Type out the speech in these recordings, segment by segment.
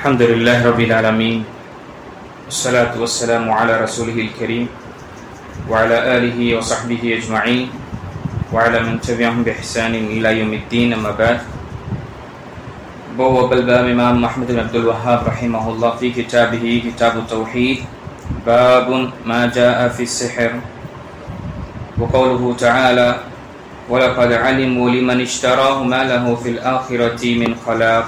الحمد لله رب العالمين والصلاة والسلام على رسوله الكريم وعلى آله وصحبه أجمعين وعلى من تبعهم بإحسان إلى يوم الدين. أما بعد، بواب الباب إمام أحمد بن عبد الوهاب رحمه الله في كتابه كتاب التوحيد باب ما جاء في السحر، وقوله تعالى ولقد علموا لمن اشتراه ما له في الآخرة من خلاق،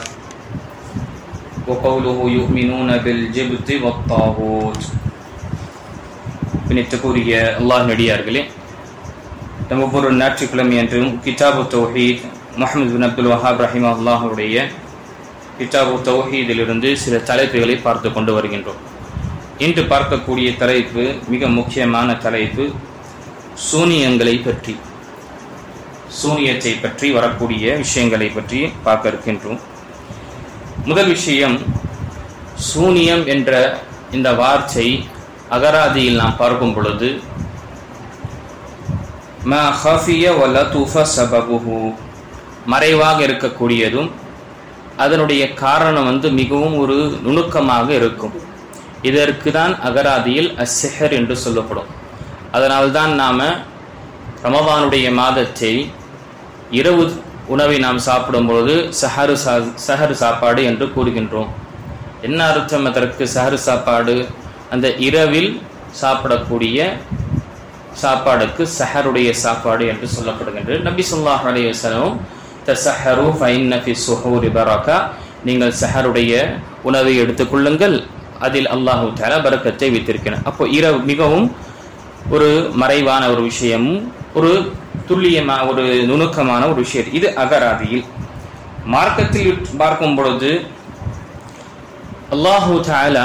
وقوله يؤمنون بالجبت والطاغوت. பின்னிட்டுக்குரிய அல்லாஹ் நடிகார்களே, நம்ம ஒவ்வொரு ஞாயிற்றுக்கிழமை என்றும் கிதாபு தௌஹீத் முஹம்மது பின் அப்துல் வஹாப் ரஹிமஹுல்லாஹுடைய கிதாபு தௌஹீதிலிருந்து சில தலைப்புகளை பார்த்து கொண்டு வருகின்றோம். இன்று பார்க்கக்கூடிய தலைப்பு மிக முக்கியமான தலைப்பு, சூனியங்களை பற்றி, சூனியத்தை பற்றி வரக்கூடிய விஷயங்களை பற்றி பார்க்க இருக்கின்றோம். முதல் விஷயம், சூனியம் என்ற இந்த வார்த்தை அகராதியில் நாம் பார்க்கும் பொழுது மா ஹஃபிய வலதுஃப சபபுஹு, மறைவாக இருக்கக்கூடியதும் அதனுடைய காரணம் மிகவும் ஒரு நுணுக்கமாக இருக்கும். இதற்கு தான் அகராதியில் அஸ்ஸிஹர் என்று சொல்லப்படும். அதனால்தான் நாம ரமதானுடைய மாதத்தை இரவு உணவை நாம் சாப்பிடும்பொழுது சஹரு சாப்பாடு என்று கூறுகின்றோம். என்ன அர்த்தம் அதற்கு? சஹரு சாப்பாடு, அந்த இரவில் சாப்பிடக்கூடிய சாப்பாடுக்கு சஹருடைய சாப்பாடு என்று சொல்லப்படுகின்றது. நபி ஸல்லல்லாஹு அலைஹி வஸல்லம் தஸஹரு ஃபஇன்ன ஃபி ஸுஹூரி பரக்கா, நீங்கள் சஹருடைய உணவை எடுத்துக்கொள்ளுங்கள், அதில் அல்லாஹ் தஆலா பரக்கத்தை வைத்திருக்கிறார். அப்போ இரவு மிகவும் ஒரு மறைவான ஒரு விஷயம், ஒரு துல்லியமான ஒரு நுணுக்கமான ஒரு விஷயம். இது அகராதியில். மார்க்கத்தில் பார்க்கும் பொழுது அல்லாஹு தஆலா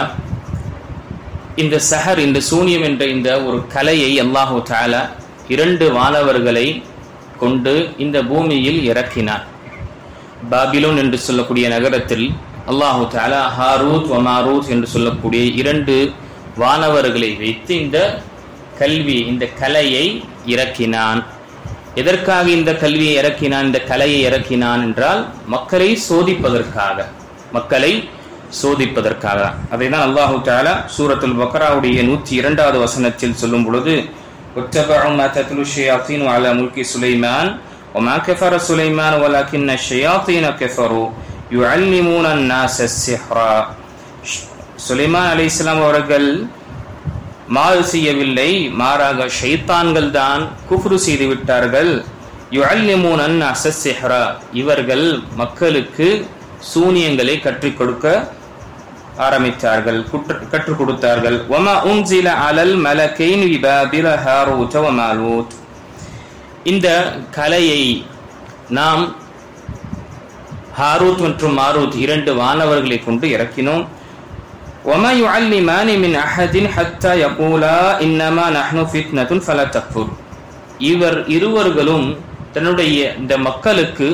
இந்த சஹர், இந்த சூனியம் என்ற இந்த ஒரு கலையை அல்லாஹு தஆலா இரண்டு வானவர்களை கொண்டு இந்த பூமியில் இறக்கினார். பாபிலோன் என்று சொல்லக்கூடிய நகரத்தில் அல்லாஹு தஆலா ஹாரூத் வ மாரூத் என்று சொல்லக்கூடிய இரண்டு வானவர்களை வைத்து இந்த கல்வி, இந்த கலையை இறக்கினான். எதற்காக இந்த கல்வியை இறக்கினான், இந்த கலையை இறக்கினான் என்றால் மக்களை சோதிப்பதற்காக, மக்களை சோதிப்பதற்காக. அதைதான் அல்லாஹு தஆலா சூரத்துல் பக்ராவுடைய 102வது வசனத்தில் சொல்லும் பொழுது வத்தபஉ மா தத்லு ஷயாத்தீனு அலா முல்கி சுலைமான் வமா கஃபர சுலைமான் வலக்கின்ன ஷயாத்தீன கஃபரு யுஅல்லிமூன அன்-நாஸ அஸ்-சிஹ்ரா. சுலைமான் அலைஹிஸ்ஸலாம் அவர்கள் மாறு செய்யவில்லை, மாறாக ஷைத்தான்கள் தான் குஃப்ரு செய்து விட்டார்கள். யுஅல்லிமூன அன்-நாஸ அஸ்-சிஹ்ரா, இவர்கள் மக்களுக்கு சூனியங்களை கற்றுக் கொடுக்க ஆரம்பித்தார்கள், கற்றுக் கொடுத்தார்கள். வமா உன்சில அலல் மலக்கைன் பிபாபில ஹாரூத் வ மாரூத், இந்த கலையை நாம் ஹாரூத் மற்றும் மாரூத் இரண்டு வானவர்களை கொண்டு இறக்கினோம். وما يعلمان من أحد حتى يقولا إنما نحن فتنة فلا تكفر, இவர் இருவர்களும் தன்னுடைய இந்த மக்களுக்கு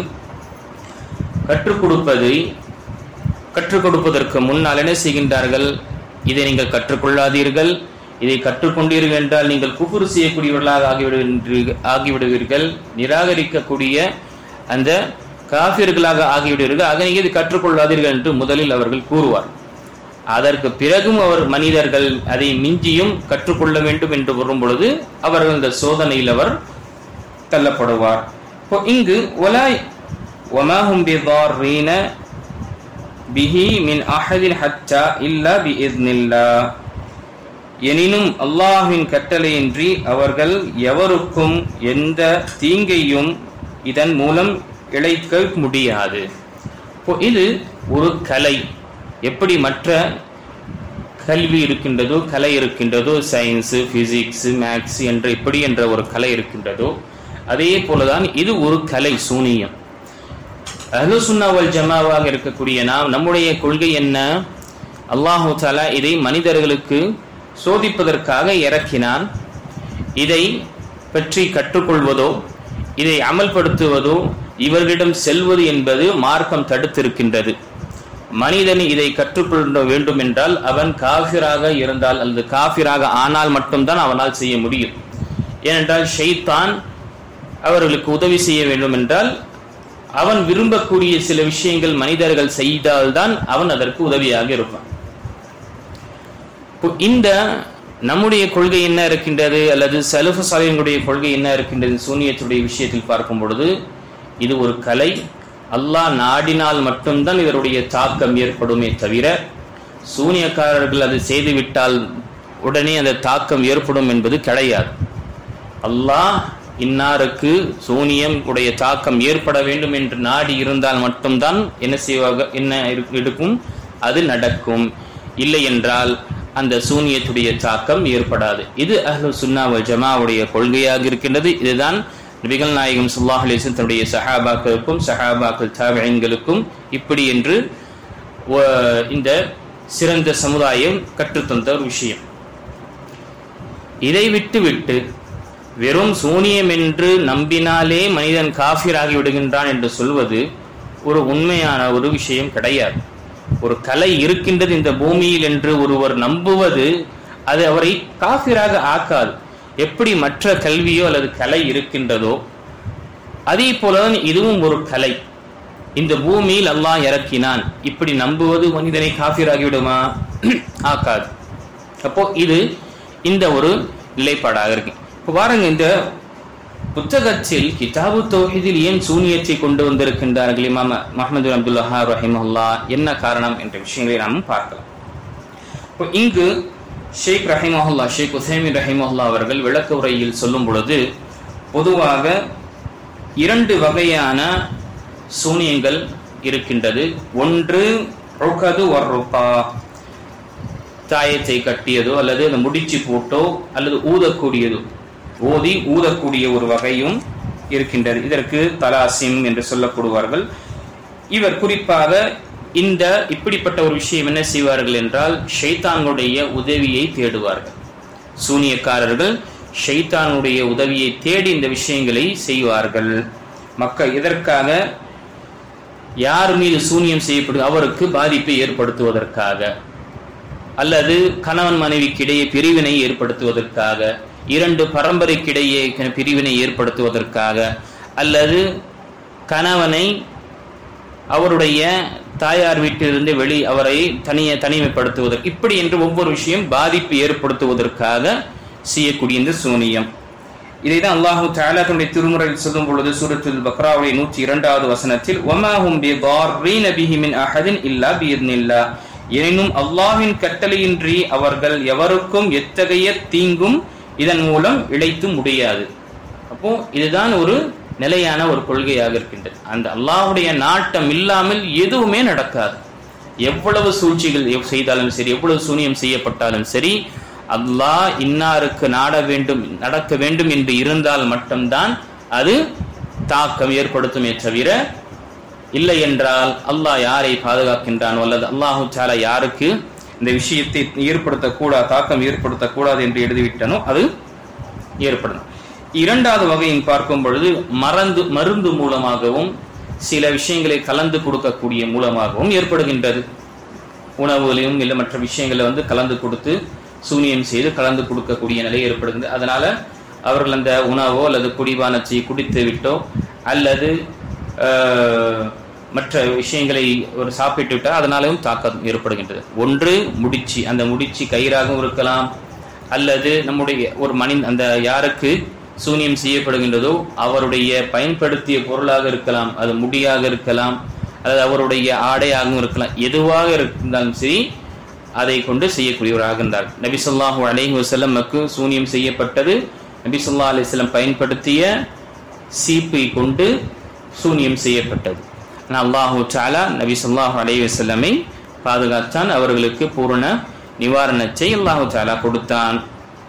கற்றுக் கொடுப்பதற்கு முன்னால் என்ன செய்கின்றார்கள்? இதை நீங்கள் கற்றுக்கொள்ளாதீர்கள், இதை கற்றுக்கொண்டீர்கள் என்றால் நீங்கள் குஃப்ர் செய்யக்கூடியவர்களாக ஆகிவிடுவீர்கள், நிராகரிக்கக்கூடிய அந்த காஃபிர்களாக ஆகிவிடுவீர்கள், ஆக நீங்கள் இதை கற்றுக்கொள்ளாதீர்கள் என்று முதலில் அவர்கள் கூறுவார். அதற்கு பிறகும் அவர் மனிதர்கள் அதை மிஞ்சியும் கற்றுக்கொள்ள வேண்டும் என்று வரும் பொழுது அவர்கள் இந்த சோதனையில் அவர் தள்ளப்படுவார். இங்கு வமாஹும் பிதார்ரீன பிஹி மின் அஹதின் ஹத்தா இல்லா பிஇذنில்லாஹ், எனினும் அல்லாஹ்வின் கட்டளையின்றி அவர்கள் எவருக்கும் எந்த தீங்கையும் இதன் மூலம் இழைக்க முடியாது. இது ஒரு கலை. எப்படி மற்ற கல்வி இருக்கின்றதோ, கலை இருக்கின்றதோ, சயின்ஸ், பிசிக்ஸ், மேத்ஸ் என்ற ஒரு கலை இருக்கின்றதோ, அதே போலதான் இது ஒரு கலை, சூனியம். அஹ்லுஸ் சுன்னah வல் ஜமாவாக இருக்கக்கூடிய நாம், நம்முடைய கொள்கை என்ன? அல்லாஹு தஆலா இதை மனிதர்களுக்கு சோதிப்பதற்காக இறக்கினான். இதை பற்றி கற்றுக்கொள்வதோ, இதை அமல்படுத்துவதோ, இவர்களிடம் செல்வது என்பது மார்க்கம் தடுத்திருக்கின்றது. மனிதன் இதை கற்றுக்கொள்ள வேண்டும் என்றால் அவன் காஃபிராக இருந்தால் அல்லது காஃபிராக ஆனால் மட்டும்தான் அவனால் செய்ய முடியும். ஏனென்றால் ஷைத்தான் அவர்களுக்கு உதவி செய்ய வேண்டும் என்றால் அவன் விரும்பக்கூடிய சில விஷயங்கள் மனிதர்கள் செய்தால்தான் அவன் அதற்கு உதவியாக இருப்பான். இந்த நம்முடைய கொள்கை என்ன இருக்கின்றது, அல்லது சலஃபு சாலிஹீன்களுடைய கொள்கை என்ன இருக்கின்றது சூனியத்துடைய விஷயத்தில் பார்க்கும் பொழுது, இது ஒரு கலை. அல்லாஹ் நாடினால் மட்டும்தான் இதனுடைய தாக்கம் ஏற்படுமே தவிர, சூனியக்காரர்கள் அது செய்துவிட்டால் உடனே அந்த தாக்கம் ஏற்படும் என்பது கிடையாது. அல்லாஹ் இன்னாருக்கு சூனியம் உடைய தாக்கம் ஏற்பட வேண்டும் என்று நாடி இருந்தால் மட்டும்தான் என்ன செய்வாங்க, என்ன இருக்கும், அது நடக்கும். இல்லை என்றால் அந்த சூனியத்துடைய தாக்கம் ஏற்படாது. இது அஹ்லு சுன்னா வல் ஜமாவுடைய கொள்கையாக இருக்கின்றது. இதுதான் நபிகள் நாயகம் ஸல்லல்லாஹு அலைஹி வஸல்லம் தன்னுடைய சஹாபாக்களுக்கும் சஹாபாக்கள் தாபிஈன்களுக்கும் இப்படி என்று இந்த சிறந்த சமுதாயம் கற்றுத்தந்த ஒரு விஷயம். இதை விட்டு வெறும் சூனியம் என்று நம்பினாலே மனிதன் காஃபிராகி விடுகின்றான் என்று சொல்வது ஒரு உண்மையான ஒரு விஷயம் கிடையாது. ஒரு கலை இருக்கின்றது இந்த பூமியில் என்று ஒருவர் நம்புவது அது அவரை காஃபிராக ஆக்காது. எப்படி மற்ற கல்வியோ அல்லது கலை இருக்கின்றதோ அதே போலதான் இதுவும் ஒரு கலை. இந்த பூமியில் அல்லாஹ் இறக்கினான் இப்படி நம்புவது மனிதனை காஃபிராகி விடுமா? ஆக்காது. அப்போ இது இந்த ஒரு நிலைப்பாடாக இருக்கு. இப்போ பாருங்க, இந்த புத்தகத்தில் கிதாபு தௌஹீதில் ஏன் சூனியத்தை கொண்டு வந்திருக்கின்றார்கள் இமாம் முஹம்மது பின் அப்துல் வஹ்ஹாப் ரஹிமஹுல்லாஹ், என்ன காரணம் என்ற விஷயங்களை நாம் பார்க்கலாம். இப்போ இங்கு ஷேக் ரஹிமஹுல்லாஹ், ஷேக் உசைமீன் ரஹிமஹுல்லாஹ் அவர்கள் விளக்க உரையில் சொல்லும் பொழுது பொதுவாக 2 வகையான சூனியங்கள் இருக்கின்றது. ஒன்று ருகது வர்ருகா, தாயத்தை கட்டியதோ அல்லது அந்த முடிச்சு போட்டோ அல்லது ஊதக்கூடியதோ, ஓதி ஊதக்கூடிய ஒரு வகையும் இருக்கின்றது. இதற்கு தலாசிம் என்று சொல்லப்படுவார்கள். இவர் குறிப்பாக இந்த இப்படிப்பட்ட ஒரு விஷயம் என்ன செய்வார்கள் என்றால், ஷைத்தானுடைய உதவியை தேடுவார்கள். சூனியக்காரர்கள் ஷைத்தானுடைய உதவியை தேடி இந்த விஷயங்களை செய்வார்கள். மக்கள் இதற்காக யார் மீது சூனியம் செய்யப்படும் அவருக்கு பாதிப்பை ஏற்படுத்துவதற்காக, அல்லது கணவன் மனைவிக்கிடையே பிரிவினை ஏற்படுத்துவதற்காக, 2 பரம்பரைக்கிடையே பிரிவினை ஏற்படுத்துவதற்காக, அல்லது கணவனை அவருடைய தாயார் வீட்டிலிருந்து அவரை தனிமைப்படுத்துவதற்கு, இப்படி என்று ஒவ்வொரு விஷயம் பாதிப்பு ஏற்படுத்துவதற்காக செய்யக்கூடிய இந்த சூனியம். இதைதான் அல்லாஹு தஆலா தன்னுடைய திருமுறையில் சொல்லும் பொழுது சூரத்துல் பக்ராவுடைய 102வது வசனத்தில் வமா ஹும் பிதார்ரீன பிஹி மின் அஹதின் இல்லா பிஇذنில்லாஹ், எனினும் அல்லாஹ்வின் கட்டளையின்றி அவர்கள் எவருக்கும் எத்தகைய தீங்கும் இதன் மூலம் இழைத்து முடியாது. அப்போ இதுதான் ஒரு நிலையான ஒரு கொள்கையாக இருக்கின்றது. அந்த அல்லாஹ்வுடைய நாட்டம் இல்லாமல் எதுவுமே நடக்காது. எவ்வளவு சூழ்ச்சிகள் செய்தாலும் சரி, எவ்வளவு சூனியம் செய்யப்பட்டாலும் சரி, அல்லாஹ் இன்னாருக்கு நடக்க வேண்டும் என்று இருந்தால் மட்டும்தான் அது தாக்கம் ஏற்படுத்துமே தவிர, இல்லை என்றால் அல்லாஹ் யாரை பாதுகாக்கின்றானோ அல்லது அல்லாஹு தஆலா யாருக்கு இந்த விஷயத்தை ஏற்படுத்தக்கூடாது, தாக்கம் ஏற்படுத்தக்கூடாது என்று எழுதிவிட்டானோ அது ஏற்படும். 2வது வகையை பார்க்கும் பொழுது மருந்து மூலமாகவும் சில விஷயங்களை கலந்து கொடுக்கக்கூடிய மூலமாகவும் ஏற்படுகின்றது. உணவுகளையும் இல்லை மற்ற விஷயங்களை கலந்து கொடுத்து சூனியம் செய்து கலந்து கொடுக்கக்கூடிய நிலை ஏற்படுகிறது. அதனால அவர்கள் அந்த உணவோ அல்லது குடிபானத்தை குடித்து விட்டோ அல்லது மற்ற விஷயங்களை ஒரு சாப்பிட்டு விட்டால் அதனாலும் தாக்கம் ஏற்படுகின்றது. ஒன்று முடிச்சு, அந்த முடிச்சு கயிறாகவும் இருக்கலாம், அல்லது நம்முடைய ஒரு அந்த யாருக்கு சூனியம் செய்யப்படுகின்றதோ அவருடைய பயன்படுத்திய பொருளாக இருக்கலாம், அது முடியாக இருக்கலாம், அல்லது அவருடைய ஆடையாகவும் இருக்கலாம். எதுவாக இருந்தாலும் சரி அதை கொண்டு செய்யக்கூடியவராக இருந்தார். நபி ஸல்லல்லாஹு அலைஹி வஸல்லமுக்கு சூனியம் செய்யப்பட்டது நபி ஸல்லல்லாஹு அலைஹி வஸல்லம் பயன்படுத்திய சீப்பை கொண்டு சூனியம் செய்யப்பட்டது. அல்லாஹு தஆலா நபி ஸல்லல்லாஹு அலைஹி வஸல்லமை பாதுகாத்தான், அவர்களுக்கு பூரண நிவாரணத்தை அல்லாஹு தஆலா கொடுத்தான்.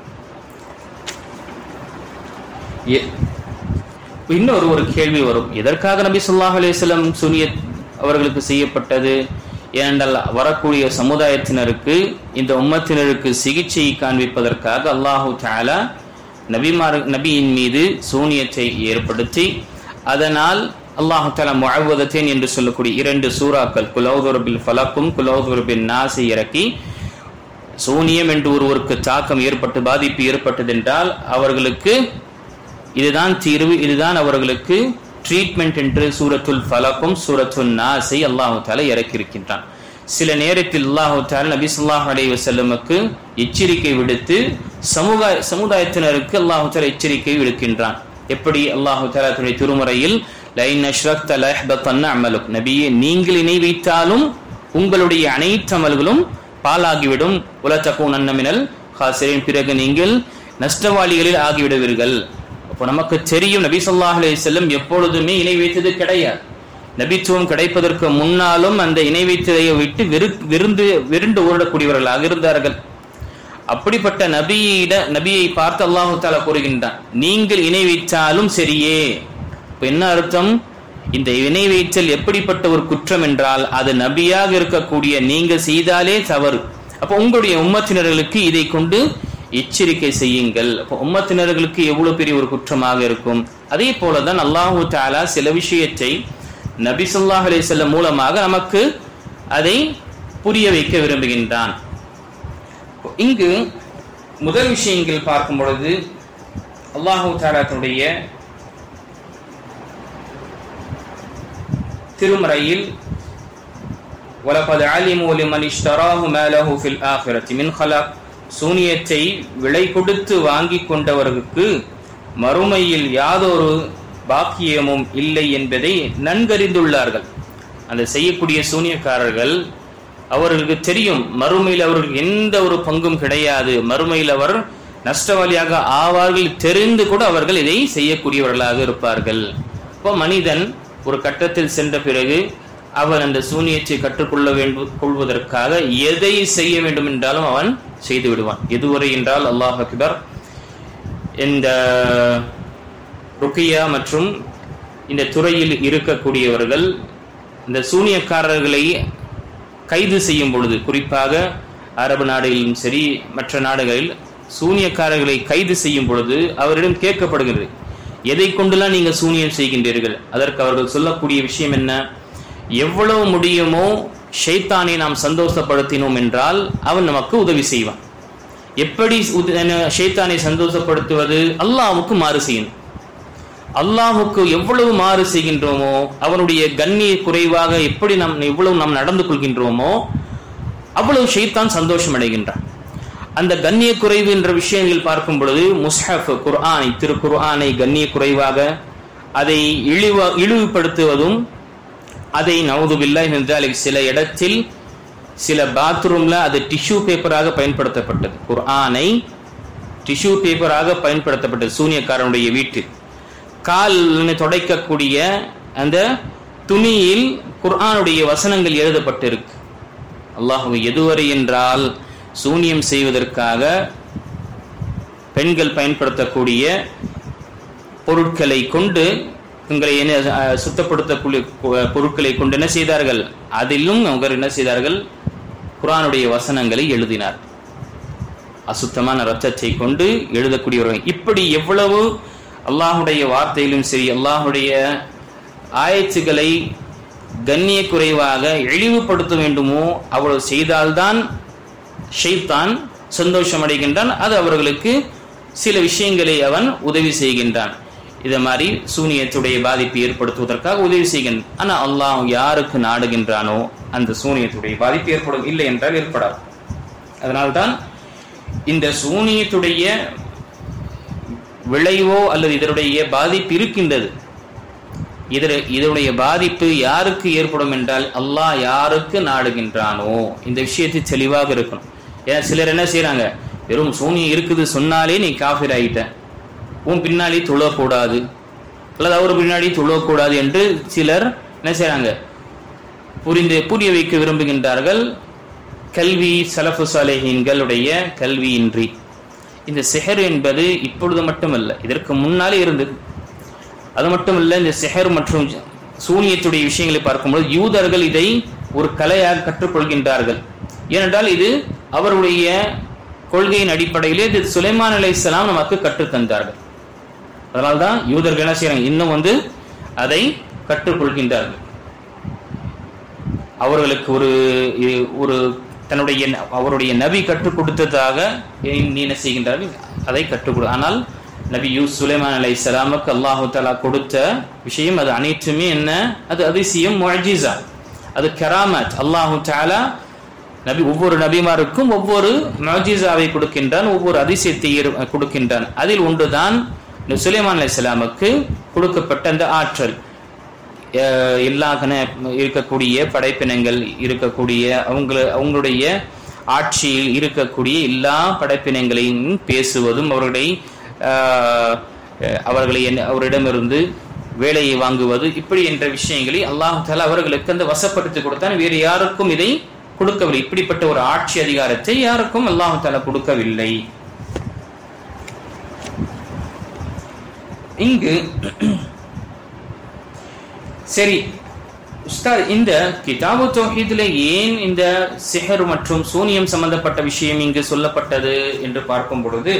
இன்னொரு கேள்வி வரும், எதற்காக நபி ஸல்லல்லாஹு அலைஹி வஸல்லம் சூனியத் அவர்களுக்கு செய்யப்பட்டது? ஏனென்றால் வரக்கூடிய சமுதாயத்தினருக்கு, இந்த உம்மத்தினருக்கு சிகிச்சை காண்பிப்பதற்காக அல்லாஹு தஆலா நபியின் மீது சூனியத்தை ஏற்படுத்தி, அதனால் அல்லாஹு தஆலா முஅவ்வதத்தைன் என்று சொல்லக்கூடிய 2 சூறாக்கள் குல் அஊது பில் ஃபலக்கும் குல் அஊது பின் நாஸ் இறக்கி, சூனியம் என்று ஒருவருக்கு தாக்கம் ஏற்பட்டு பாதிப்பு ஏற்பட்டது என்றால் அவர்களுக்கு இதுதான் தீர்வு, இதுதான் அவர்களுக்கு ட்ரீட்மெண்ட் என்று சூரத்துல் ஃபலக்கும் சூரத்துல் நாஸை அல்லாஹ் தஆலா இறக்கியிருக்கின்றான். சில நேரத்தில் அல்லாஹ் தஆலா நபி ஸல்லல்லாஹு அலைஹி வஸல்லமுக்கு எச்சரிக்கை விடுத்து சமுதாயத்தினருக்கு அல்லாஹ் தஆலா எச்சரிக்கை விடுக்கின்றான். எப்படி அல்லாஹ் தஆலா தன்னுடைய திருமறையில் லைன் அஷ்ரக்த லயஹ்பதன்ன அமலுக், நபியே நீங்கள் இணை வைத்தாலும் உங்களுடைய அனைத்து அமல்களும் பாலாகிவிடும், வல தகூனன்ன மினல் காசிரின், பிறகு நீங்கள் நஷ்டவாளிகளில் ஆகிவிடுவீர்கள். அப்போ நமக்கு தெரியும் நபி ஸல்லல்லாஹு அலைஹி வஸல்லம் எப்பொழுதுமே இணை வைத்தது கிடையாது. நபித்துவம் கிடைப்பதற்கு முன்னாலும் அந்த இணை வைத்ததை விட்டு விருந்து ஓடக்கூடியவர்களாக இருந்தார்கள். அப்படிப்பட்ட நபியை பார்த்து அல்லாஹ் தஆலா கூறுகின்றான், நீங்கள் இணை வைத்தாலும் சரியே. என்ன அர்த்தம்? இந்த இணை வைத்தல் எப்படிப்பட்ட ஒரு குற்றம் என்றால் அது நபியாக இருக்கக்கூடிய நீங்க செய்தாலே தவறு. அப்போ உங்களுடைய உம்மத்தினர்களுக்கு இதை கொண்டு எச்சரிக்கை செய்யுங்கள். அப்போ உம்மத்தினர்களுக்கு எவ்வளவு பெரிய ஒரு குற்றமாக இருக்கும். அதே போலதான் அல்லாஹ் தஆலா சில விஷயத்தை நபி ஸல்லல்லாஹு அலைஹி வஸல்லம் மூலமாக நமக்கு அதை புரிய வைக்க விரும்புகின்றான். இங்கு முதல் விஷயங்கள் பார்க்கும் பொழுது அல்லாஹ் தஆலா தன்னுடைய திருமறையில் வலகத் அலிமு லிமன் இஷ்தராஹு மா லஹு ஃபில் ஆখিরাতি மின் ஹலக், சூனியத்தை விலை கொடுத்து வாங்கி கொண்டவர்களுக்கு மறுமையில் யாதொரு பாக்கியமும் இல்லை என்பதை நன்கறிந்துள்ளார்கள். அந்த செய்யக்கூடிய சூனியக்காரர்கள் அவர்களுக்கு தெரியும் மறுமையில் அவர்களுக்கு எந்த ஒரு பங்கும் கிடையாது, மறுமையில் அவர் நஷ்டவாளியாக ஆவார்கள் தெரிந்து கூட அவர்கள் இதை செய்யக்கூடியவர்களாக இருப்பார்கள். இப்போ மனிதன் ஒரு கட்டத்தில் சென்ற பிறகு அவன் அந்த சூனியத்தை கற்றுக்கொள்வதற்காக எதை செய்ய வேண்டும் என்றாலும் அவன் செய்து விடுவான். எதுவரை என்றால் அல்லாஹ் அக்பர், இந்த ருக்கியா மற்றும் இந்த துறையில் இருக்கக்கூடியவர்கள் இந்த சூனியக்காரர்களை கைது செய்யும் பொழுது, குறிப்பாக அரபு நாடுகளிலும் சரி மற்ற நாடுகளில் சூனியக்காரர்களை கைது செய்யும் பொழுது அவரிடம் கேட்கப்படுகிறது, எதை கொண்டுலாம் நீங்க சூனியம் செய்கின்றீர்கள்? அதற்கு அவர்கள் சொல்லக்கூடிய விஷயம் என்ன? எவ்வளவு முடியுமோ ஷைத்தானை நாம் சந்தோஷப்படுத்தினோம் என்றால் அவன் நமக்கு உதவி செய்வான். எப்படி ஷைத்தானை சந்தோஷப்படுத்துவது? அல்லாஹ்வுக்கு மாறு செய்யணும். அல்லாஹ்வுக்கு எவ்வளவு மாறு செய்கின்றோமோ, அவனுடைய கண்ணிய குறைவாக எவ்வளவு நாம் நடந்து கொள்கின்றோமோ அவ்வளவு ஷைத்தான் சந்தோஷம் அடைகின்றான். அந்த கண்ணிய குறைவு என்ற விஷயங்கள் பார்க்கும் பொழுது முஸ்ஹஃப் குர்ஆனை, திருக்குர்ஆனை கண்ணிய குறைவாக அதை இழிவுபடுத்துவதும், அதை நவுது பில்லாஹி மின் ஸாலிக் சில இடத்தில் சில பாத்ரூம்ல அது டிஷ்யூ பேப்பராக பயன்படுத்தப்பட்டது. குர்ஆனை டிஷ்யூ பேப்பராக பயன்படுத்தப்பட்டது சூனியக்காரனுடைய வீட்டில். கால் துடைக்கக்கூடிய அந்த துணியில் குர்ஆனுடைய வசனங்கள் எழுதப்பட்டிருக்கு. அல்லாஹ் எதுவரை என்றால் சூனியம் செய்வதற்காக பெண்கள் பயன்படுத்தக்கூடிய பொருட்களை கொண்டு, உங்களை சுத்தப்படுத்தக்கூடிய பொருட்களை கொண்டு என்ன செய்தார்கள்? அதிலும் அவங்க என்ன செய்தார்கள்? குர்ஆனுடைய வசனங்களை எழுதினார். அசுத்தமான ரத்தத்தை கொண்டு எழுதக்கூடியவர்கள். இப்படி எவ்வளவு அல்லாஹுடைய வார்த்தையிலும் சரி அல்லாஹுடைய ஆயத்துக்களை கண்ணிய குறைவாக இழிவுபடுத்த வேண்டுமோ அவ்வளவு செய்தால்தான் ஷைத்தான் சந்தோஷம் அடைகின்றான். அது அவர்களுக்கு சில விஷயங்களை அவன் உதவி செய்கின்றான். இதை மாதிரி சூனியத்துடைய பாதிப்பை ஏற்படுத்துவதற்காக உதவி செய்கின்றான். ஆனால் அல்லாஹ் யாருக்கு நாடுகின்றானோ அந்த சூனியத்துடைய பாதிப்பு ஏற்படும், இல்லை என்றால் ஏற்படாது. அதனால்தான் இந்த சூனியத்துடைய விளைவோ அல்லது இதனுடைய பாதிப்பு இருக்கின்றது. இதனுடைய பாதிப்பு யாருக்கு ஏற்படும் என்றால் அல்லாஹ் யாருக்கு நாடுகின்றானோ இந்த விஷயத்தை தெளிவாக இருக்கணும். ஏன்னா சிலர் என்ன செய்யறாங்க, வெறும் சூனியம் இருக்குது சொன்னாலே நீ காஃபிர் ஆகிட்ட, உன் பின்னாடி தொழக்கூடாது அல்லது அவர் பின்னாடி தொழக்கூடாது என்று சிலர் என்ன செய்யறாங்க, புரிய வைக்க விரும்புகின்றார்கள். கல்வி சலஃபு சாலிஹீன்களுடைய கல்வியின்றி. இந்த சிஹர் என்பது இப்பொழுது மட்டுமல்ல, இதற்கு முன்னாலே இருந்தது. அது மட்டுமல்ல, இந்த சிஹர் மற்றும் சூனியத்துடைய விஷயங்களை பார்க்கும்போது யூதர்கள் இதை ஒரு கலையாக கற்றுக்கொள்கின்றார்கள். ஏனென்றால் இது அவருடைய கொள்கையின் அடிப்படையிலே இது சுலைமான் அலைஹிஸ்ஸலாம் நமக்கு கற்றுத்தந்தார்கள். அதனால்தான் யூதர்கள் என்ன செய்யறாங்க, இன்னும் அதை கற்றுக்கொள்கின்றார்கள். அவர்களுக்கு ஒரு அவருடைய நபி கற்றுக் கொடுத்ததாக நீ என்ன செய்கின்றார்கள், அதை கற்றுக் கொடு. ஆனால் நபி சுலைமான் அலைஹிஸ்ஸலாமுக்கு அல்லாஹு தஆலா கொடுத்த விஷயம் அது அனைத்துமே என்ன? அது அதிசயம், முஅஜிஸா, அது கராமத். அல்லாஹு தஆலா ஒவ்வொரு நபிமாருக்கும் ஒவ்வொரு முஅஜிஸாவை கொடுக்கின்றான், ஒவ்வொரு அதிசயத்தை கொடுக்கின்றான். அதில் ஒன்றுதான் சுலைமான் அலைஹிஸ்ஸலாமுக்கு கொடுக்கப்பட்ட அந்த ஆற்றல். எல்லா இருக்கக்கூடிய படைப்பினங்கள் இருக்கக்கூடிய அவங்களுடைய ஆட்சியில் இருக்கக்கூடிய எல்லா படைப்பினங்களையும் பேசுவதும் அவரிடமிருந்து வேலையை வாங்குவது இப்படி என்ற விஷயங்களை அல்லாஹ் தஆலா அவர்களுக்கு அந்த வசப்படுத்தி கொடுத்தான். வேறு யாருக்கும் இதை கொடுக்கவில்லை. இப்படிப்பட்ட ஒரு ஆட்சி அதிகாரத்தை யாருக்கும் அல்லாஹ் தஆலா கொடுக்கவில்லை. இங்கு சரி உஸ்தாத், இந்த கிதாபு தௌஹீதிலே ஏன் இந்த சிஹர் மற்றும் சூனியம் சம்பந்தப்பட்ட விஷயம் இங்கு சொல்லப்பட்டது என்று பார்க்கும் பொழுது,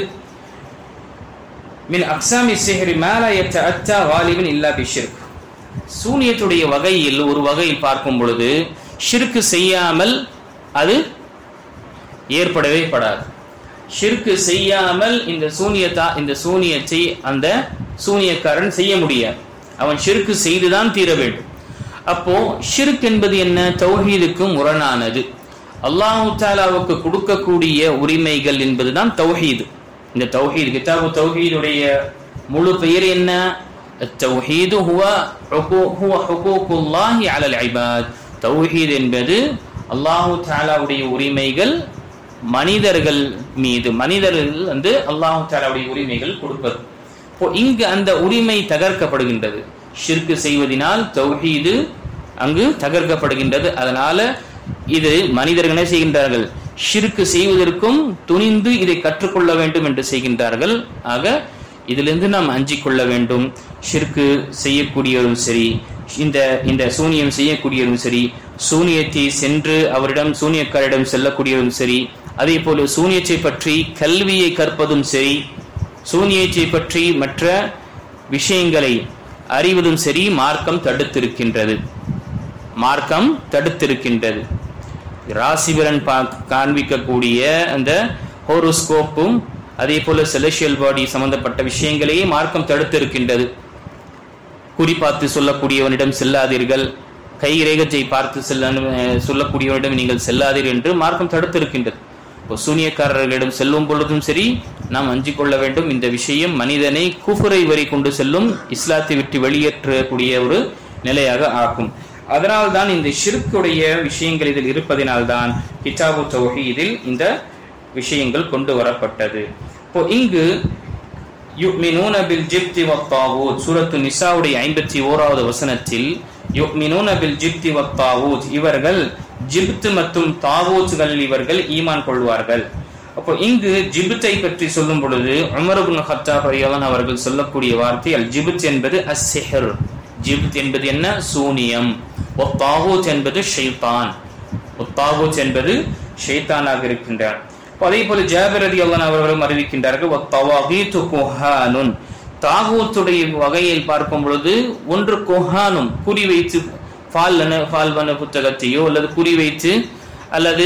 மின் அக்ஸாமி சிஹ்ரி மா லா யத்தஅத்தா வாலிபன் இல்லா பிஷ்ர்க், சூனியத்துடைய வகையில் ஒரு வகையில் பார்க்கும் பொழுது ஷிர்க் செய்யாமல் அது ஏற்படவே படாது. ஷிர்க் செய்யாமல் இந்த சூனியத்தை அந்த சூனியக்காரன் செய்ய முடியாது. அவன் ஷிர்க் செய்துதான் தீர வேண்டும். அப்போ ஷிர்க் என்பது என்ன? தௌஹீதுக்கு முரணானது. அல்லாஹ் தஆலாவுக்கு கொடுக்கக்கூடிய உரிமைகள் என்பதுதான் தௌஹீது. இந்த தௌஹீத், கிதாபு தௌஹீதுடைய முழு பெயர் என்ன? தௌஹீது ஹுவ ஹுகூகுல்லாஹி அலல் இபாத். தௌஹீத் என்பது அல்லாஹ் தஆலாவுடைய உரிமைகள் மனிதர்கள் மீது, மனிதர்கள் அல்லாஹ் தஆலாவுடைய உரிமைகள் கொடுப்பது. இங்கு அந்த உரிமை தகர்க்கப்படுகின்றது. ஷிர்க் செய்வதனால் தௌஹீது அங்கு தகர்க்கப்படுகின்றது. அதனால இது மனிதர்களே செய்கின்றார்கள். ஷிர்க் செய்வதற்கும் துணிந்து இதை கற்றுக்கொள்ள வேண்டும் என்று செய்கின்றார்கள். ஆக இதிலிருந்து நாம் அஞ்சிக் கொள்ள வேண்டும். ஷிர்க் செய்யக்கூடியவரும் சரி, இந்த சூனியம் செய்யக்கூடியவரும் சரி, சூனியத்தை சென்று அவரிடம் சூனியக்காரிடம் செல்லக்கூடியவரும் சரி, அதே போல சூனியத்தை பற்றி கல்வியை கற்பதும் சரி, சூனியத்தை பற்றி மற்ற விஷயங்களை அறிவதும் சரி, மார்க்கம் தடுத்திருக்கின்றது. மார்க்கம் தடுத்திருக்கின்றது. ராசிபலன் காண்பிக்கக்கூடிய அந்த ஹோரோஸ்கோப்பும் அதே போல செலஷியல் பாடி சம்பந்தப்பட்ட விஷயங்களையே மார்க்கம் தடுத்திருக்கின்றது. குறி பார்த்து சொல்லக்கூடியவனிடம் செல்லாதீர்கள், கை ரேகத்தை பார்த்து சொல்லக்கூடியவனிடம் நீங்கள் செல்லாதீர்கள் என்று மார்க்கம் தடுத்திருக்கின்றது. சூனியக்காரர்களிடம் செல்லும் பொழுதும் சரி நாம் அஞ்சிக் கொள்ள வேண்டும். இந்த விஷயம் மனிதனை குஃபரை வரை கொண்டு செல்லும், இஸ்லாத்தை விட்டு வெளியேற்றக்கூடிய ஒரு நிலையாக ஆகும். அதனால்தான் இந்த ஷிர்க்குடைய விஷயங்கள் இதில் இருப்பதினால்தான் கிதாபு தௌஹீதில் இந்த விஷயங்கள் கொண்டு வரப்பட்டது. இப்போ இங்கு யுமினூன பில் ஜிப்தி வத்தாவூத், சூரத்து நிசாவுடைய 51வது வசனத்தில் யுமினூன பில் ஜிப்தி வத்தாவூத், இவர்கள் ஜிப்த் மற்றும் தாவூத்கள் இவர்கள் ஈமான் கொள்வார்கள். அப்போ இங்கு ஜிப்தை பற்றி சொல்லும் பொழுது உமர் இப்னு கத்தாப் ரலியல்லாஹு அன்ஹு அவர்கள் சொல்லக்கூடிய வார்த்தை அல் ஜிப்த் என்பது அஸ்ஸிஹர். ஜிப்த் என்பது என்ன? சூனியம். வத்தாவூத் என்பது ஷைத்தான். வத்தாவூத் என்பது ஷைத்தானாக இருக்கின்றார். அதே போல ஜாபிர் ரலியல்லாஹு அன்ஹு அவர்களும் அறிவிக்கின்றார்கள் வத்தவாகீது குஹானுன், தாகூத்துடைய வகையில் பார்க்கும் பொழுது ஒன்று குஹானும், குறி வைத்து பால்வன புத்தகத்தையோ அல்லது குறி வைத்து அல்லது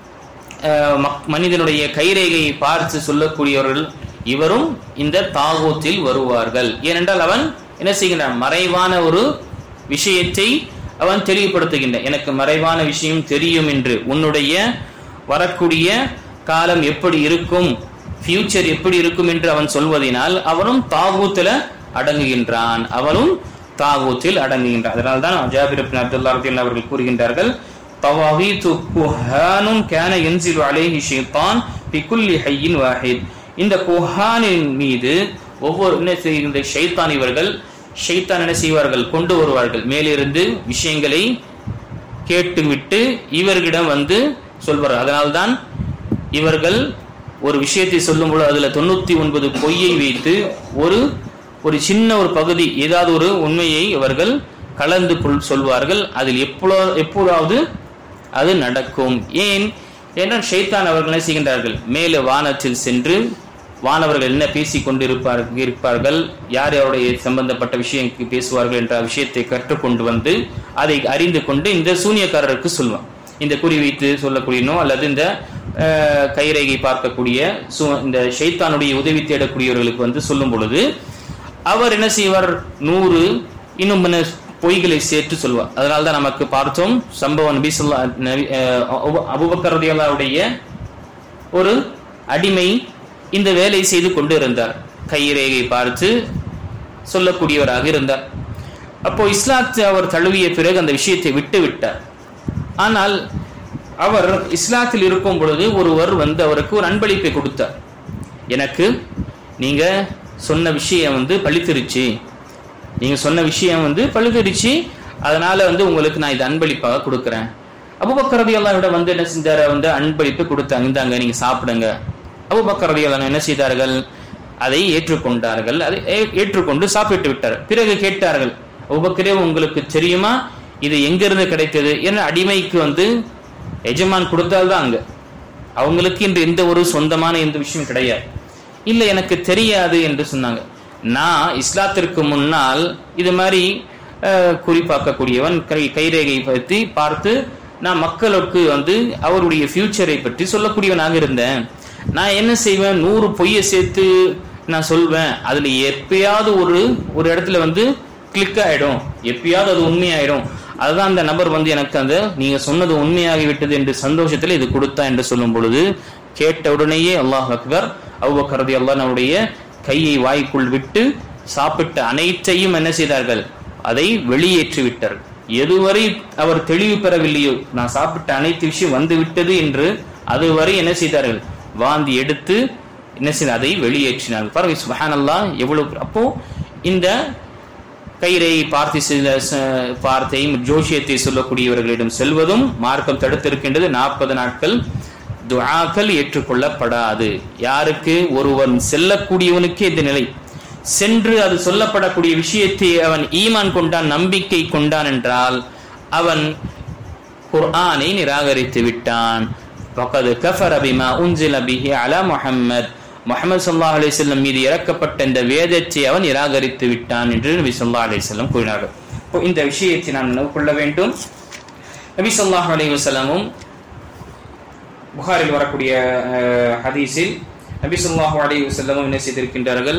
மனிதனுடைய கைரேகையை பார்த்து சொல்லக்கூடியவர்கள், இவரும் இந்த தாகூத்தில் வருவார்கள். ஏனென்றால் அவன் என்ன செய்கின்றான்? மறைவான ஒரு விஷயத்தை அவன் தெளிவுபடுத்துகின்றான். எனக்கு மறைவான விஷயம் தெரியும் என்று, உன்னுடைய வரக்கூடிய காலம் எப்படி இருக்கும், ஃபியூச்சர் எப்படி இருக்கும் என்று அவன் சொல்வதனால் அவனும் தாகூத்தில் அடங்குகின்றான். அதனால்தான் ஜாபிர் இப்னு அப்துல்லாஹ் ரலியல்லாஹு அவர்கள் கூறுகின்றார்கள், தவாகீது குஹானுன் கான யன்சிலு அலைஹி ஷைத்தான் பிகுல்லி ஹய்யின் வாஹித். இந்த குஹானின் மீது ஒவ்வொரு இந்த ஷைத்தான் என்ன செய்வார்கள்? கொண்டு வருவார்கள். மேலிருந்து விஷயங்களை கேட்டுவிட்டு இவர்களிடம் வந்து சொல்வார்கள். அதனால்தான் இவர்கள் ஒரு விஷயத்தை சொல்லும்போது அதுல 99 பொய்யை வைத்து ஒரு சின்ன ஒரு பகுதி, ஏதாவது ஒரு உண்மையை இவர்கள் கலந்து சொல்வார்கள். அதில் எப்போதாவது அது நடக்கும். ஏனென்றால் ஷைத்தான் அவர்கள் என்ன செய்கின்றார்கள்? மேலே வானத்தில் சென்று வானவர்கள் என்ன பேசிக் கொண்டிருப்பார்கள், யார் யாருடைய சம்பந்தப்பட்ட விஷயங்களுக்கு பேசுவார்கள் என்ற விஷயத்தை கற்றுக்கொண்டு வந்து அதை அறிந்து கொண்டு இந்த சூனியக்காரருக்கு சொல்வான். இந்த குறி வைத்து சொல்லக்கூடியனோ அல்லது இந்த கைரேகை பார்க்கக்கூடிய இந்த ஷைத்தானுடைய உதவி தேடக்கூடியவர்களுக்கு சொல்லும் பொழுது அவர் என்ன செய்வார், 100 இன்னும் பொய்களை சேர்த்து சொல்வார். அதனால்தான் நமக்கு பார்த்தோம் சம்பவம், அபூபக்கர் ரலியல்லாஹு அன்ஹுடைய ஒரு அடிமை இந்த வேலை செய்து கொண்டு இருந்தார், கைரேகை பார்த்து சொல்லக்கூடியவராக இருந்தார். அப்போ இஸ்லாத்தை அவர் தழுவிய பிறகு அந்த விஷயத்தை விட்டு விட்டார். ஆனால் அவர் இஸ்லாத்தில் இருக்கும் பொழுது ஒருவர் அவருக்கு ஒரு அன்பளிப்பை கொடுத்தார். எனக்கு நீங்க சொன்ன விஷயம் பழித்திருச்சு, நீங்க சொன்ன விஷயம் பழுதுருச்சு, அதனால உங்களுக்கு நான் இது அன்பளிப்பாக கொடுக்குறேன். அபூபக்கர் ரலியல்லாஹு அன்ஹு என்ன செஞ்சாரு, அன்பளிப்பு கொடுத்தாங்க, இந்தாங்க நீங்க சாப்பிடுங்க. அபூபக்கர் ரலியல்லாஹு அன்ஹு என்ன செய்தார்கள், அதை ஏற்றுக்கொண்டார்கள். அதை ஏற்றுக்கொண்டு சாப்பிட்டு விட்டார். பிறகு கேட்டார்கள், அபூபக்கரே உங்களுக்கு தெரியுமா இது எங்கிருந்து கிடைத்தது? ஏன்னா அடிமைக்கு எஜமான் கொடுத்தால்தான் அங்க, அவங்களுக்கு இன்று எந்த ஒரு சொந்தமான எந்த விஷயம் கிடையாது. இல்லை எனக்கு தெரியாது என்று சொன்னாங்க. நான் இஸ்லாத்திற்கு முன்னால் இது மாதிரி குறிப்பாக்கக்கூடியவன், கைரேகை பற்றி பார்த்து நான் மக்களுக்கு அவருடைய ஃபியூச்சரை பற்றி சொல்லக்கூடியவனாக இருந்தேன். நான் என்ன செய்வேன், 100 பொய்யை சேர்த்து நான் சொல்வேன், அதுல எப்பயாவது ஒரு இடத்துல கிளிக் ஆயிடும், எப்பயாவது அது உண்மையாயிடும். அதுதான் அந்த நபர் எனக்கு நீங்க சொன்னது உண்மையாகிவிட்டது என்று சந்தோஷத்துல இது கொடுத்தா என்று சொல்லும் பொழுது கேட்ட உடனேயே அல்லாஹ் அக்பர், அபூபக்கர் ரலியல்லாஹு அன்ஹுடைய கையை வாய்க்குள் விட்டு சாப்பிட்ட அனைத்தையும் என்ன செய்தார்கள், அதை வெளியேற்றி விட்டார்கள். எதுவரை அவர் தெளிவு பெறவில்லையோ, நான் சாப்பிட்ட அனைத்து விஷயம் வந்து விட்டது என்று அதுவரை என்ன செய்தார்கள், வாந்தி எடுத்து என்ன செய்த அதை வெளியேற்றினார்கள். பாருங்க சுப்ஹானல்லாஹ் எவ்வளவு. அப்போ இந்த கைரேகை பார்த்தையும் ஜோஷியத்தை சொல்லக்கூடியவர்களிடம் செல்வதும் மார்க்கம் தடுத்திருக்கின்றது. 40 நாட்கள் துஆக்கள் ஏற்றுக்கொள்ளப்படாது. யாருக்கு, ஒருவன் செல்லக்கூடியவனுக்கு இந்த நிலை, சென்று அது சொல்லப்படக்கூடிய விஷயத்தை அவன் ஈமான் கொண்டான், நம்பிக்கை கொண்டான் என்றால் அவன் குர்ஆனை நிராகரித்து விட்டான். ஃபகத் கஃபர பிமா உன்ஸில பிஹி அலா முஹம்மத், முஹம்மது ஸல்லல்லாஹு அலைஹி வஸல்லம் மீது இறக்கப்பட்ட இந்த வேதத்தை அவன் நிராகரித்து விட்டான் என்று நபி ஸல்லல்லாஹு அலைஹி வஸல்லம் கூறினார்கள். இப்போ இந்த விஷயத்தை நாம் நினைவு கொள்ள வேண்டும். நபி ஸல்லல்லாஹு அலைஹி வஸல்லமும் புகாரில் வரக்கூடிய ஹதீஸில் நபி ஸல்லல்லாஹு அலைஹி வஸல்லம் என்ன செய்திருக்கின்றார்கள்,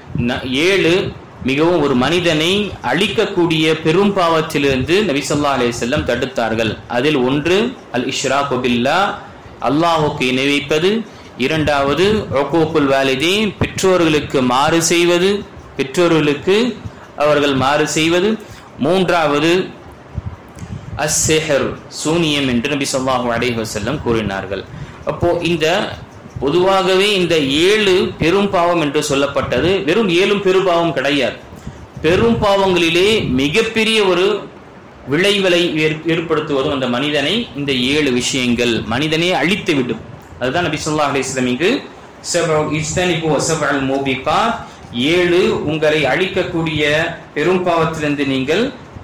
7 மிகவும் ஒரு மனிதனை அழிக்கக்கூடிய பெரும் பாவத்திலிருந்து நபி ஸல்லல்லாஹு அலைஹி வஸல்லம் தடுத்தார்கள். அதில் ஒன்று அல் இஷ்ராக் பில்லாஹ், அல்லாஹ்வுக்கு இணை வைப்பது. இரண்டாவது உக்கூக்குல் வாலிதைன், பெற்றோர்களுக்கு மாறு செய்வது, பெற்றோர்களுக்கு அவர்கள் மாறு செய்வது. மூன்றாவது அஸ்ஸிஹர், சூனியம் என்று நபி ஸல்லல்லாஹு அலைஹி வஸல்லம் கூறினார்கள். அப்போ இந்த பொதுவாகவே இந்த 7 பெரும் பாவம் என்று சொல்லப்பட்டது வெறும் 7 பெரும் பாவம் கிடையாது. பெரும் பாவங்களிலே மிகப்பெரிய ஒரு விளைவுகளை ஏற்படுத்துவதும் அந்த மனிதனை இந்த 7 விஷயங்கள் மனிதனை அழித்து விடும். அதுதான் நபி ஸல்லல்லாஹு அலைஹி வஸல்லம் இங்கு இஜ்தனிபு வஸபல் மூபிகாத், 7 உங்களை அழிக்கக்கூடிய பெரும் பாவத்திலிருந்து நீங்கள்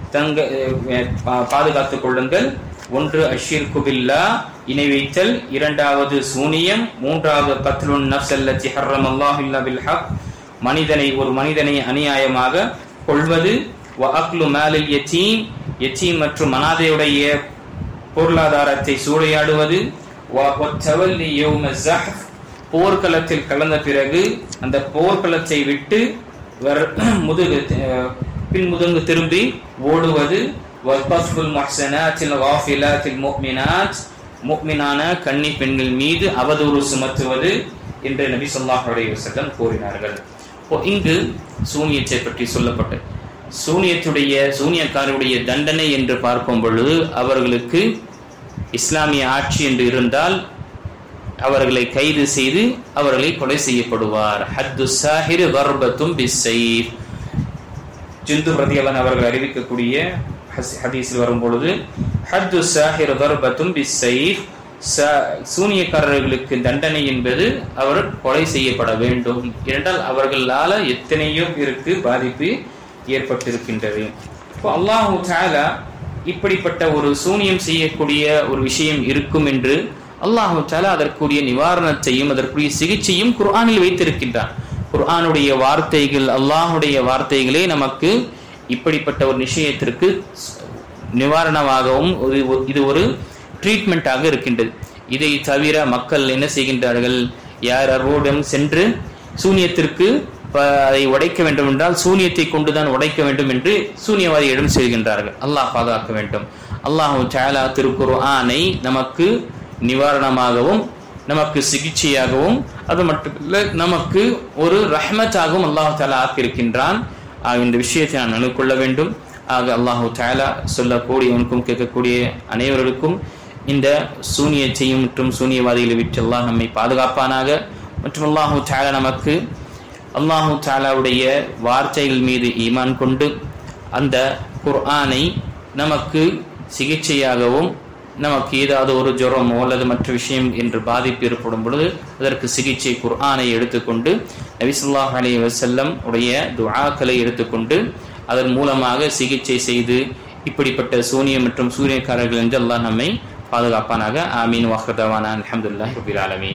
பாதுகாத்துக் கொள்ளுங்கள். ஒன்று அஷ்ஷிர்கு பில்லாஹ், இணை வைத்தல். இரண்டாவது சூனியம். மூன்றாவது கத்லுன் நஃப்ஸ் அல்லதி ஹர்ரமல்லாஹு இல்லா பில் ஹக், ஒரு மனிதனை அநியாயமாக கொள்வது. வ அக்லு மாலில் யதீம், யதீம் மற்றும் அனாதையுடைய பொருளாதாரத்தை சூறையாடுவது. வ தவல்லி யௌம ஸஹஃப், போர்க்களத்தில் கலந்த பிறகு அந்த போர்க்களத்தை விட்டு பின்முதுங்கு திரும்பி ஓடுவது. வல்கஃபுல் முஹ்ஸனாத்தில் காஃபிலாத்தில் முஃமினாத், முஃமினான கன்னி பெண்கள் மீது அவதூறு சுமத்துவது என்று நபி ஸல்லல்லாஹு அலைஹி வஸல்லம் கூறினார்கள். இங்கு சூனியத்தை பற்றி சொல்லப்பட்டது. சூனியக்காரருடைய தண்டனை என்று பார்க்கும் பொழுது அவர்களுக்கு இஸ்லாமிய ஆட்சி என்று இருந்தால் அவர்களை கைது செய்து அவர்களை கொலை செய்யப்படுவார். ஹத்து சாஹிர் வர்பத்தும் பிஸ்ஸைஃப், ஜுந்துப் ரலியல்லாஹு அவர்கள் அறிவிக்கக்கூடிய ஹதீஸில் வரும் பொழுது ஹத்து சாஹிர் வர்பத்தும் பிஸ்ஸைஃப், சூனியக்காரர்களுக்கு தண்டனை என்பது அவர் கொலை செய்யப்பட வேண்டும். ஏனென்றால் அவர்களால எத்தனையோ பேருக்கு பாதிப்பு ஏற்பட்டிருக்கின்றது. இப்போ அல்லாஹ் தஆலா இப்படிப்பட்ட ஒரு சூனியம் செய்யக்கூடிய ஒரு விஷயம் இருக்கும் என்று அல்லாஹ் தஆலா அதற்குரிய நிவாரணத்தையும் அதற்குரிய சிகிச்சையும் குர்ஆனில் வைத்திருக்கின்றான். குர்ஆனுடைய வார்த்தைகள், அல்லாஹுடைய வார்த்தைகளே நமக்கு இப்படிப்பட்ட ஒரு விஷயத்திற்கு நிவாரணமாகவும் இது ஒரு ட்ரீட்மெண்டாக இருக்கின்றது. இதை தவிர மக்கள் என்ன செய்கின்றார்கள், யாரோடும் சென்று சூனியத்திற்கு அதை உடைக்க வேண்டும் என்றால் சூனியத்தை கொண்டுதான் உடைக்க வேண்டும் என்று சூனியவாதியிடம் செய்கின்றார்கள். அல்லாஹ் பாதுகாக்க வேண்டும். அல்லாஹு தஆலா திருக்குர்ஆனை நமக்கு நிவாரணமாகவும் நமக்கு சிகிச்சையாகவும் அது மட்டுமல்ல நமக்கு ஒரு ரஹ்மத்தாகவும் அல்லாஹு தஆலா ஆக்கியிருக்கின்றான். இந்த விஷயத்தை நான் நினைக்கொள்ள வேண்டும். ஆக அல்லாஹு தஆலா சொல்லக்கூடியவனுக்கும் கேட்கக்கூடிய அனைவருக்கும் இந்த சூனியத்தையும் மற்றும் சூனியவாதிகளை விட்டு அல்லாஹ் நம்மை பாதுகாப்பானாக. மற்றும் அல்லாஹு தஆலா நமக்கு அல்லாஹு தஆலாவுடைய வார்த்தைகள் மீது ஈமான் கொண்டு அந்த குர்ஆனை நமக்கு சிகிச்சையாகவும், நமக்கு ஏதாவது ஒரு ஜுரமோ அல்லது மற்ற விஷயம் என்று பாதிப்பு ஏற்படும் பொழுது அதற்கு சிகிச்சை குர்ஆனை எடுத்துக்கொண்டு நபி ஸல்லல்லாஹு அலைஹி வஸல்லம் உடைய துஆக்களை எடுத்துக்கொண்டு அதன் மூலமாக சிகிச்சை செய்து இப்படிப்பட்ட சூனியம் மற்றும் சூனியக்காரர்கள் என்று அல்லாஹ் நம்மை பாதுகாப்பானாக. ஆமீன். வஹ்தவானா அல்ஹம்துலில்லாஹி ரப்பில் ஆலமீன்.